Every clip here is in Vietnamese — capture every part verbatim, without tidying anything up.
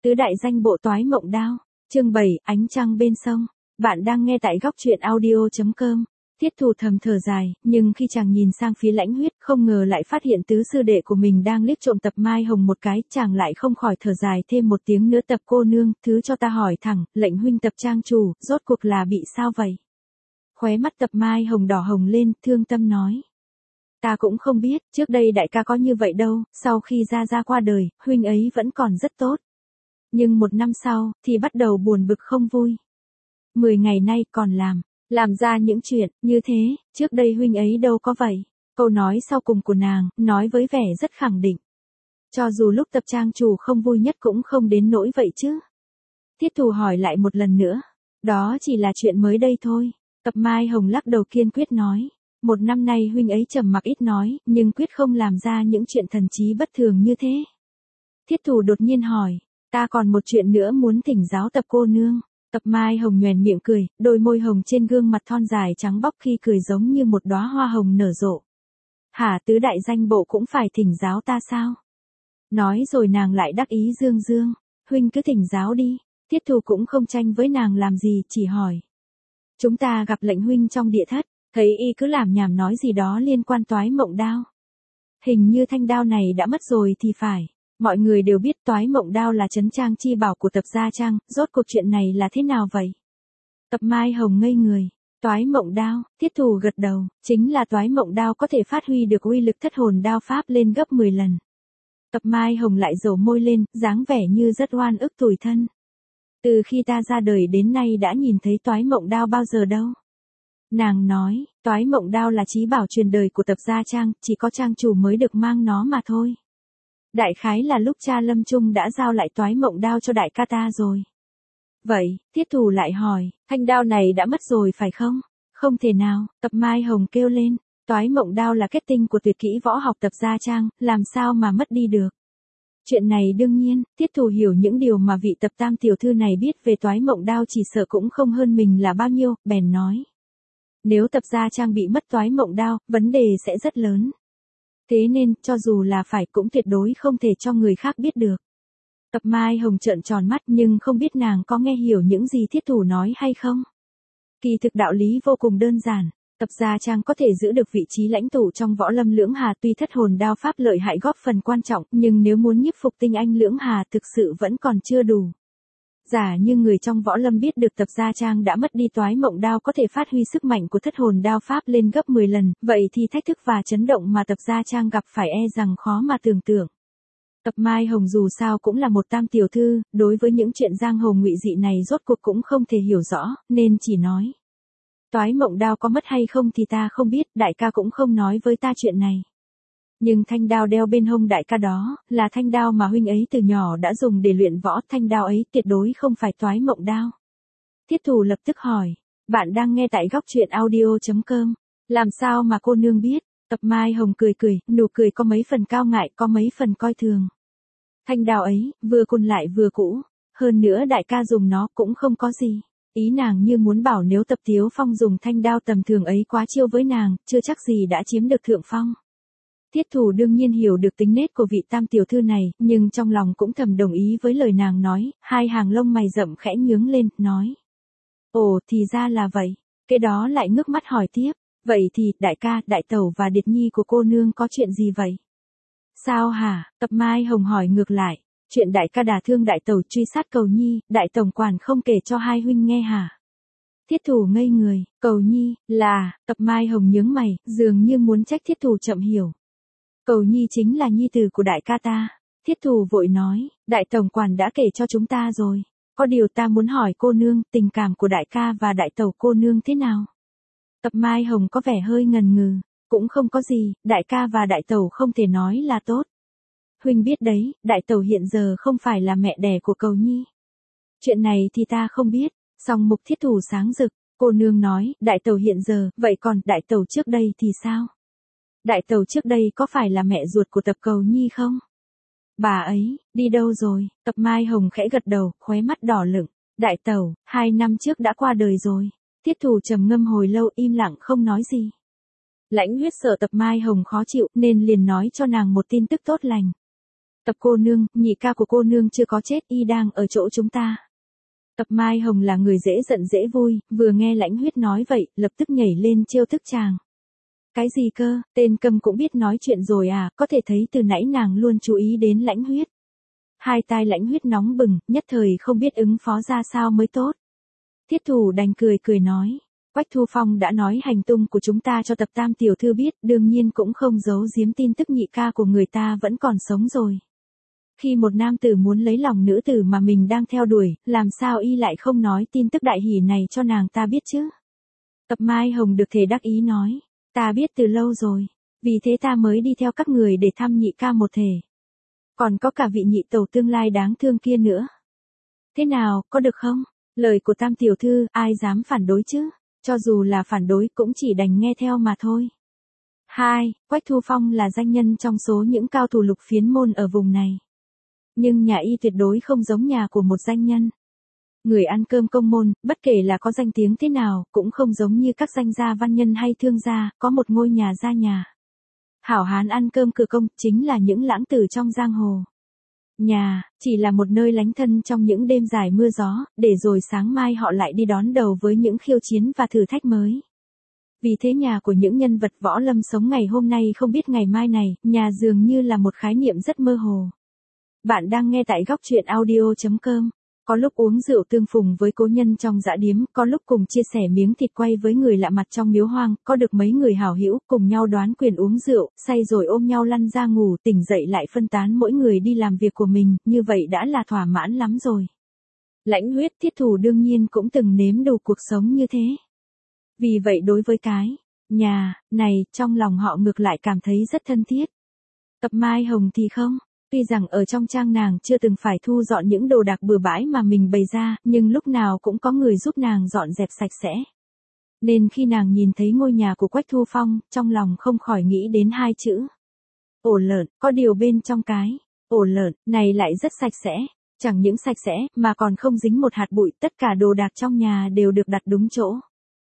Tứ đại danh bộ toái mộng đao. Chương bảy, ánh trăng bên sông. Bạn đang nghe tại góc truyện audio chấm com. Thiết Thủ thầm thở dài, nhưng khi chàng nhìn sang phía Lãnh Huyết, không ngờ lại phát hiện tứ sư đệ của mình đang liếc trộm Tập Mai Hồng một cái, chàng lại không khỏi thở dài thêm một tiếng nữa. Tập cô nương, thứ cho ta hỏi thẳng, lệnh huynh Tập trang chủ, rốt cuộc là bị sao vậy? Khóe mắt Tập Mai Hồng đỏ hồng lên, thương tâm nói. Ta cũng không biết, trước đây đại ca có như vậy đâu, sau khi Gia Gia qua đời, huynh ấy vẫn còn rất tốt. Nhưng một năm sau, thì bắt đầu buồn bực không vui. Mười ngày nay còn làm, làm ra những chuyện như thế, trước đây huynh ấy đâu có vậy. Câu nói sau cùng của nàng, nói với vẻ rất khẳng định. Cho dù lúc Tập trang chủ không vui nhất cũng không đến nỗi vậy chứ. Thiết Thủ hỏi lại một lần nữa. Đó chỉ là chuyện mới đây thôi. Tập Mai Hồng lắc đầu kiên quyết nói. Một năm nay huynh ấy trầm mặc ít nói, nhưng quyết không làm ra những chuyện thần trí bất thường như thế. Thiết Thủ đột nhiên hỏi. Ta còn một chuyện nữa muốn thỉnh giáo Tập cô nương. Tập Mai Hồng nhoẻn miệng cười, đôi môi hồng trên gương mặt thon dài trắng bóc khi cười giống như một đóa hoa hồng nở rộ. Hả, tứ đại danh bộ cũng phải thỉnh giáo ta sao? Nói rồi nàng lại đắc ý dương dương. Huynh cứ thỉnh giáo đi. Thiết Thủ cũng không tranh với nàng làm gì, chỉ hỏi. Chúng ta gặp lệnh huynh trong địa thất, thấy y cứ làm nhảm nói gì đó liên quan toái mộng đao. Hình như thanh đao này đã mất rồi thì phải. Mọi người đều biết toái mộng đao là trấn trang chi bảo của Tập gia trang, rốt cuộc chuyện này là thế nào vậy? Tập Mai Hồng ngây người. Toái mộng đao, Thiết Thủ gật đầu, chính là toái mộng đao có thể phát huy được uy lực thất hồn đao pháp lên gấp mười lần. Tập Mai Hồng lại dầu môi lên, dáng vẻ như rất oan ức tủi thân. Từ khi ta ra đời đến nay đã nhìn thấy toái mộng đao bao giờ đâu. Nàng nói, toái mộng đao là chí bảo truyền đời của Tập gia trang, chỉ có trang chủ mới được mang nó mà thôi. Đại khái là lúc cha lâm chung đã giao lại toái mộng đao cho đại ca ta rồi. Vậy, Thiết Thủ lại hỏi, thanh đao này đã mất rồi phải không? Không thể nào, Tập Mai Hồng kêu lên, toái mộng đao là kết tinh của tuyệt kỹ võ học Tập gia trang, làm sao mà mất đi được? Chuyện này đương nhiên, Thiết Thủ hiểu những điều mà vị Tập tam tiểu thư này biết về toái mộng đao chỉ sợ cũng không hơn mình là bao nhiêu, bèn nói. Nếu Tập gia trang bị mất toái mộng đao, vấn đề sẽ rất lớn. Thế nên, cho dù là phải cũng tuyệt đối không thể cho người khác biết được. Tập Mai Hồng trợn tròn mắt nhưng không biết nàng có nghe hiểu những gì Thiết Thủ nói hay không. Kỳ thực đạo lý vô cùng đơn giản. Tập gia trang có thể giữ được vị trí lãnh tụ trong võ lâm lưỡng hà tuy thất hồn đao pháp lợi hại góp phần quan trọng, nhưng nếu muốn nhiếp phục tinh anh lưỡng hà thực sự vẫn còn chưa đủ. Giả như người trong võ lâm biết được Tập gia trang đã mất đi toái mộng đao có thể phát huy sức mạnh của thất hồn đao pháp lên gấp mười lần, vậy thì thách thức và chấn động mà Tập gia trang gặp phải e rằng khó mà tưởng tượng. Tập Mai Hồng dù sao cũng là một tam tiểu thư, đối với những chuyện giang hồ ngụy dị này rốt cuộc cũng không thể hiểu rõ, nên chỉ nói. Toái mộng đao có mất hay không thì ta không biết, đại ca cũng không nói với ta chuyện này. Nhưng thanh đao đeo bên hông đại ca đó, là thanh đao mà huynh ấy từ nhỏ đã dùng để luyện võ, thanh đao ấy tuyệt đối không phải toái mộng đao. Thiết Thủ lập tức hỏi, bạn đang nghe tại góc truyện audio chấm com, làm sao mà cô nương biết? Tập Mai Hồng cười cười, nụ cười có mấy phần cao ngại, có mấy phần coi thường. Thanh đao ấy, vừa cùn lại vừa cũ, hơn nữa đại ca dùng nó cũng không có gì. Ý nàng như muốn bảo nếu Tập Tiếu Phong dùng thanh đao tầm thường ấy quá chiêu với nàng, chưa chắc gì đã chiếm được thượng phong. Thiết Thủ đương nhiên hiểu được tính nết của vị tam tiểu thư này, nhưng trong lòng cũng thầm đồng ý với lời nàng nói, hai hàng lông mày rậm khẽ nhướng lên, nói. Ồ, thì ra là vậy. Cái đó lại ngước mắt hỏi tiếp, vậy thì, đại ca, đại tẩu và điệt nhi của cô nương có chuyện gì vậy? Sao hả? Tập Mai Hồng hỏi ngược lại, chuyện đại ca đả thương đại tẩu truy sát Cầu Nhi, đại tổng quản không kể cho hai huynh nghe hả? Thiết Thủ ngây người, Cầu Nhi, là, Tập Mai Hồng nhướng mày, dường như muốn trách Thiết Thủ chậm hiểu. Cầu Nhi chính là nhi tử của đại ca ta. Thiết Thủ vội nói, đại tổng quản đã kể cho chúng ta rồi. Có điều ta muốn hỏi cô nương, tình cảm của đại ca và đại tẩu cô nương thế nào? Tập Mai Hồng có vẻ hơi ngần ngừ, cũng không có gì, đại ca và đại tẩu không thể nói là tốt. Huynh biết đấy, đại tẩu hiện giờ không phải là mẹ đẻ của Cầu Nhi. Chuyện này thì ta không biết, song mục Thiết Thủ sáng rực, cô nương nói, đại tẩu hiện giờ, vậy còn đại tẩu trước đây thì sao? Đại tẩu trước đây có phải là mẹ ruột của Tập Cầu Nhi không? Bà ấy, đi đâu rồi? Tập Mai Hồng khẽ gật đầu, khóe mắt đỏ lửng. Đại tẩu, hai năm trước đã qua đời rồi. Thiết Thủ trầm ngâm hồi lâu im lặng không nói gì. Lãnh Huyết sợ Tập Mai Hồng khó chịu nên liền nói cho nàng một tin tức tốt lành. Tập cô nương, nhị ca của cô nương chưa có chết, y đang ở chỗ chúng ta. Tập Mai Hồng là người dễ giận dễ vui, vừa nghe Lãnh Huyết nói vậy, lập tức nhảy lên trêu tức chàng. Cái gì cơ, tên Câm cũng biết nói chuyện rồi à, có thể thấy từ nãy nàng luôn chú ý đến Lãnh Huyết. Hai tai Lãnh Huyết nóng bừng, nhất thời không biết ứng phó ra sao mới tốt. Thiết Thủ đành cười cười nói, Quách Thu Phong đã nói hành tung của chúng ta cho Tập Tam tiểu thư biết, đương nhiên cũng không giấu giếm tin tức nhị ca của người ta vẫn còn sống rồi. Khi một nam tử muốn lấy lòng nữ tử mà mình đang theo đuổi, làm sao y lại không nói tin tức đại hỷ này cho nàng ta biết chứ? Tập Mai Hồng được thể đắc ý nói, ta biết từ lâu rồi, vì thế ta mới đi theo các người để thăm nhị ca một thể. Còn có cả vị nhị tẩu tương lai đáng thương kia nữa. Thế nào, có được không? Lời của Tam tiểu thư, ai dám phản đối chứ? Cho dù là phản đối cũng chỉ đành nghe theo mà thôi. Hai, Quách Thu Phong là danh nhân trong số những cao thủ lục phiến môn ở vùng này. Nhưng nhà y tuyệt đối không giống nhà của một danh nhân. Người ăn cơm công môn, bất kể là có danh tiếng thế nào, cũng không giống như các danh gia văn nhân hay thương gia, có một ngôi nhà gia nhà. Hảo hán ăn cơm cửa công, chính là những lãng tử trong giang hồ. Nhà, chỉ là một nơi lánh thân trong những đêm dài mưa gió, để rồi sáng mai họ lại đi đón đầu với những khiêu chiến và thử thách mới. Vì thế nhà của những nhân vật võ lâm sống ngày hôm nay không biết ngày mai này, nhà dường như là một khái niệm rất mơ hồ. Bạn đang nghe tại góc truyện audio chấm com. Có lúc uống rượu tương phùng với cố nhân trong dã điếm, có lúc cùng chia sẻ miếng thịt quay với người lạ mặt trong miếu hoang, có được mấy người hảo hữu cùng nhau đoán quyền uống rượu, say rồi ôm nhau lăn ra ngủ, tỉnh dậy lại phân tán mỗi người đi làm việc của mình, như vậy đã là thỏa mãn lắm rồi. Lãnh Huyết, Thiết Thủ đương nhiên cũng từng nếm đủ cuộc sống như thế. Vì vậy đối với cái nhà này, trong lòng họ ngược lại cảm thấy rất thân thiết. Tập Mai Hồng thì không. Tuy rằng ở trong trang nàng chưa từng phải thu dọn những đồ đạc bừa bãi mà mình bày ra, nhưng lúc nào cũng có người giúp nàng dọn dẹp sạch sẽ. Nên khi nàng nhìn thấy ngôi nhà của Quách Thu Phong, trong lòng không khỏi nghĩ đến hai chữ. Ổ lợn, có điều bên trong cái ổ lợn này lại rất sạch sẽ. Chẳng những sạch sẽ, mà còn không dính một hạt bụi, tất cả đồ đạc trong nhà đều được đặt đúng chỗ.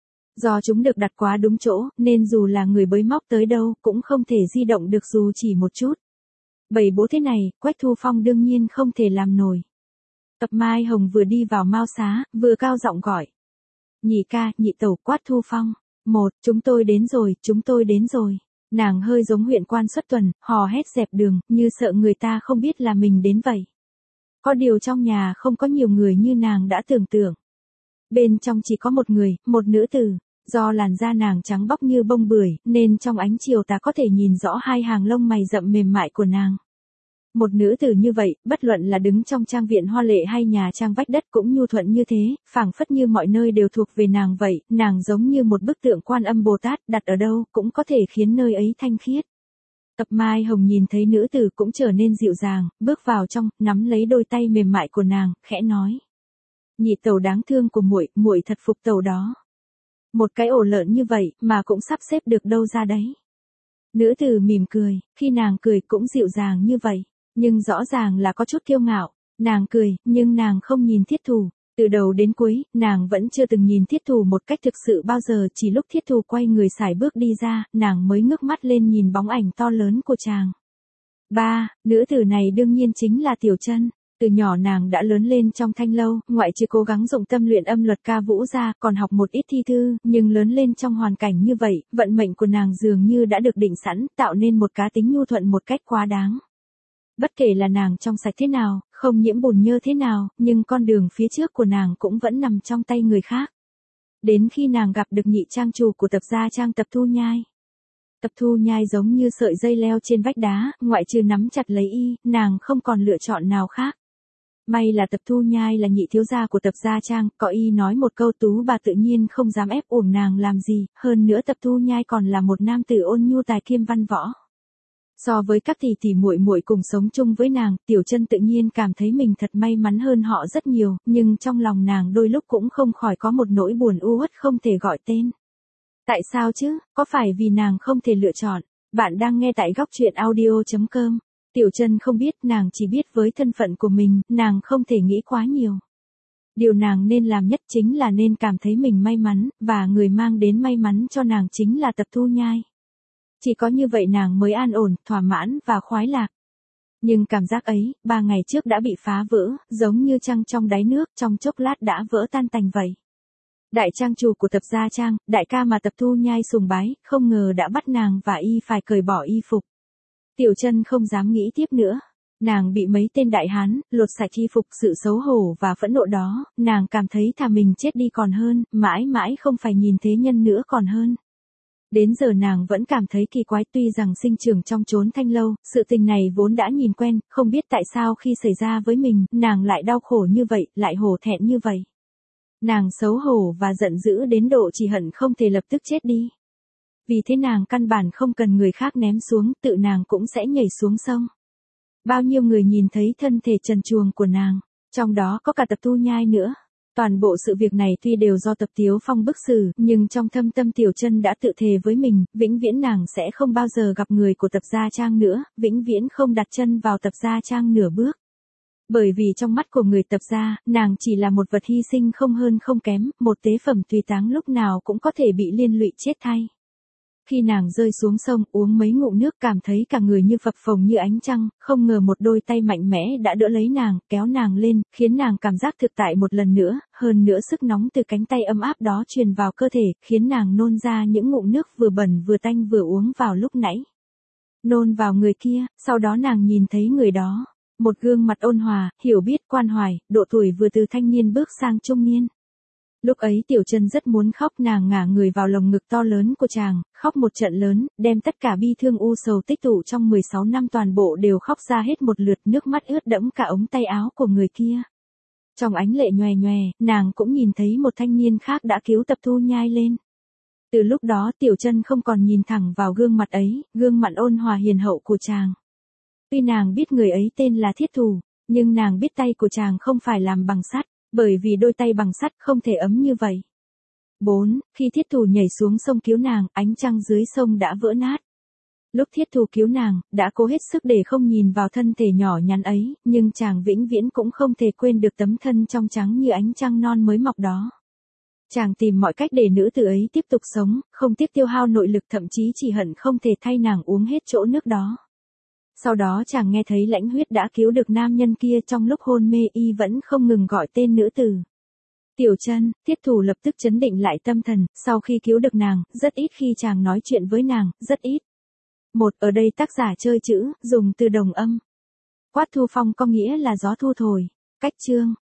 Do chúng được đặt quá đúng chỗ, nên dù là người bới móc tới đâu, cũng không thể di động được dù chỉ một chút. Bầy bố thế này, Quách Thu Phong đương nhiên không thể làm nổi. Tập Mai Hồng vừa đi vào mao xá, vừa cao giọng gọi. Nhị ca, nhị tẩu, Quách Thu Phong. Một, chúng tôi đến rồi, chúng tôi đến rồi. Nàng hơi giống huyện quan xuất tuần, hò hét dẹp đường, như sợ người ta không biết là mình đến vậy. Có điều trong nhà không có nhiều người như nàng đã tưởng tượng. Bên trong chỉ có một người, một nữ tử. Do làn da nàng trắng bóc như bông bưởi, nên trong ánh chiều ta có thể nhìn rõ hai hàng lông mày rậm mềm mại của nàng. Một nữ tử như vậy, bất luận là đứng trong trang viện hoa lệ hay nhà trang vách đất cũng nhu thuận như thế, phảng phất như mọi nơi đều thuộc về nàng vậy, nàng giống như một bức tượng Quan Âm Bồ Tát, đặt ở đâu cũng có thể khiến nơi ấy thanh khiết. Tập Mai Hồng nhìn thấy nữ tử cũng trở nên dịu dàng, bước vào trong, nắm lấy đôi tay mềm mại của nàng, khẽ nói: "Nhị tẩu đáng thương của muội, muội thật phục tẩu đó. Một cái ổ lợn như vậy mà cũng sắp xếp được đâu ra đấy." Nữ tử mỉm cười, khi nàng cười cũng dịu dàng như vậy, nhưng rõ ràng là có chút kiêu ngạo. Nàng cười, nhưng nàng không nhìn Thiết Thủ. Từ đầu đến cuối, nàng vẫn chưa từng nhìn Thiết Thủ một cách thực sự bao giờ, chỉ lúc Thiết Thủ quay người sải bước đi ra, nàng mới ngước mắt lên nhìn bóng ảnh to lớn của chàng. Ba, nữ tử này đương nhiên chính là Tiểu Chân. Từ nhỏ nàng đã lớn lên trong thanh lâu, ngoại trừ cố gắng dụng tâm luyện âm luật ca vũ ra, còn học một ít thi thư, nhưng lớn lên trong hoàn cảnh như vậy, vận mệnh của nàng dường như đã được định sẵn, tạo nên một cá tính nhu thuận một cách quá đáng. Bất kể là nàng trong sạch thế nào, không nhiễm bùn nhơ thế nào, nhưng con đường phía trước của nàng cũng vẫn nằm trong tay người khác. Đến khi nàng gặp được nhị trang chủ của Tập gia trang Tập Thu Nhai. Tập Thu Nhai giống như sợi dây leo trên vách đá, ngoại trừ nắm chặt lấy y, nàng không còn lựa chọn nào khác. May là Tập Thu Nhai là nhị thiếu gia của Tập gia trang, có y nói một câu Tú bà tự nhiên không dám ép uổng nàng làm gì, hơn nữa Tập Thu Nhai còn là một nam tử ôn nhu tài kiêm văn võ. So với các tỷ tỷ muội muội cùng sống chung với nàng, Tiểu Chân tự nhiên cảm thấy mình thật may mắn hơn họ rất nhiều, nhưng trong lòng nàng đôi lúc cũng không khỏi có một nỗi buồn u uất không thể gọi tên. Tại sao chứ, có phải vì nàng không thể lựa chọn? Bạn đang nghe tại góc truyện audio chấm com. Tiểu Chân không biết, nàng chỉ biết với thân phận của mình, nàng không thể nghĩ quá nhiều. Điều nàng nên làm nhất chính là nên cảm thấy mình may mắn, và người mang đến may mắn cho nàng chính là Tập Thu Nhai. Chỉ có như vậy nàng mới an ổn, thỏa mãn và khoái lạc. Nhưng cảm giác ấy, ba ngày trước đã bị phá vỡ, giống như trăng trong đáy nước, trong chốc lát đã vỡ tan tành vậy. Đại trang chủ của Tập Gia Trang, đại ca mà Tập Thu Nhai sùng bái, không ngờ đã bắt nàng và y phải cởi bỏ y phục. Tiểu Chân không dám nghĩ tiếp nữa. Nàng bị mấy tên đại hán lột sạch y phục, sự xấu hổ và phẫn nộ đó, nàng cảm thấy thà mình chết đi còn hơn, mãi mãi không phải nhìn thế nhân nữa còn hơn. Đến giờ nàng vẫn cảm thấy kỳ quái, tuy rằng sinh trưởng trong chốn Thanh Lâu, sự tình này vốn đã nhìn quen, không biết tại sao khi xảy ra với mình, nàng lại đau khổ như vậy, lại hổ thẹn như vậy. Nàng xấu hổ và giận dữ đến độ chỉ hận không thể lập tức chết đi. Vì thế nàng căn bản không cần người khác ném xuống, tự nàng cũng sẽ nhảy xuống sông. Bao nhiêu người nhìn thấy thân thể trần truồng của nàng, trong đó có cả Tập Thu Nhai nữa. Toàn bộ sự việc này tuy đều do Tập Tiếu Phong bức xử, nhưng trong thâm tâm Tiểu Chân đã tự thề với mình, vĩnh viễn nàng sẽ không bao giờ gặp người của Tập Gia Trang nữa, vĩnh viễn không đặt chân vào Tập Gia Trang nửa bước. Bởi vì trong mắt của người Tập Gia, nàng chỉ là một vật hy sinh không hơn không kém, một tế phẩm tùy táng lúc nào cũng có thể bị liên lụy chết thay. Khi nàng rơi xuống sông, uống mấy ngụm nước, cảm thấy cả người như phập phồng như ánh trăng, không ngờ một đôi tay mạnh mẽ đã đỡ lấy nàng, kéo nàng lên, khiến nàng cảm giác thực tại một lần nữa, hơn nữa sức nóng từ cánh tay ấm áp đó truyền vào cơ thể, khiến nàng nôn ra những ngụm nước vừa bẩn vừa tanh vừa uống vào lúc nãy. Nôn vào người kia, sau đó nàng nhìn thấy người đó, một gương mặt ôn hòa, hiểu biết, quan hoài, độ tuổi vừa từ thanh niên bước sang trung niên. Lúc ấy Tiểu Chân rất muốn khóc, nàng ngả người vào lồng ngực to lớn của chàng, khóc một trận lớn, đem tất cả bi thương u sầu tích tụ trong mười sáu năm toàn bộ đều khóc ra hết một lượt, nước mắt ướt đẫm cả ống tay áo của người kia. Trong ánh lệ nhòe nhòe, nàng cũng nhìn thấy một thanh niên khác đã cứu Tập Thu Nhai lên. Từ lúc đó Tiểu Chân không còn nhìn thẳng vào gương mặt ấy, gương mặt ôn hòa hiền hậu của chàng. Tuy nàng biết người ấy tên là Thiết Thủ, nhưng nàng biết tay của chàng không phải làm bằng sắt. Bởi vì đôi tay bằng sắt không thể ấm như vậy. bốn. Khi Thiết Thủ nhảy xuống sông cứu nàng, ánh trăng dưới sông đã vỡ nát. Lúc Thiết Thủ cứu nàng, đã cố hết sức để không nhìn vào thân thể nhỏ nhắn ấy, nhưng chàng vĩnh viễn cũng không thể quên được tấm thân trong trắng như ánh trăng non mới mọc đó. Chàng tìm mọi cách để nữ tử ấy tiếp tục sống, không tiếc tiêu hao nội lực, thậm chí chỉ hận không thể thay nàng uống hết chỗ nước đó. Sau đó chàng nghe thấy Lãnh Huyết đã cứu được nam nhân kia, trong lúc hôn mê y vẫn không ngừng gọi tên nữ tử. Tiểu Chân. Thiết Thủ lập tức trấn định lại tâm thần, sau khi cứu được nàng, rất ít khi chàng nói chuyện với nàng, rất ít. Một, ở đây tác giả chơi chữ, dùng từ đồng âm. Quát thu phong có nghĩa là gió thu thổi. Cách chương.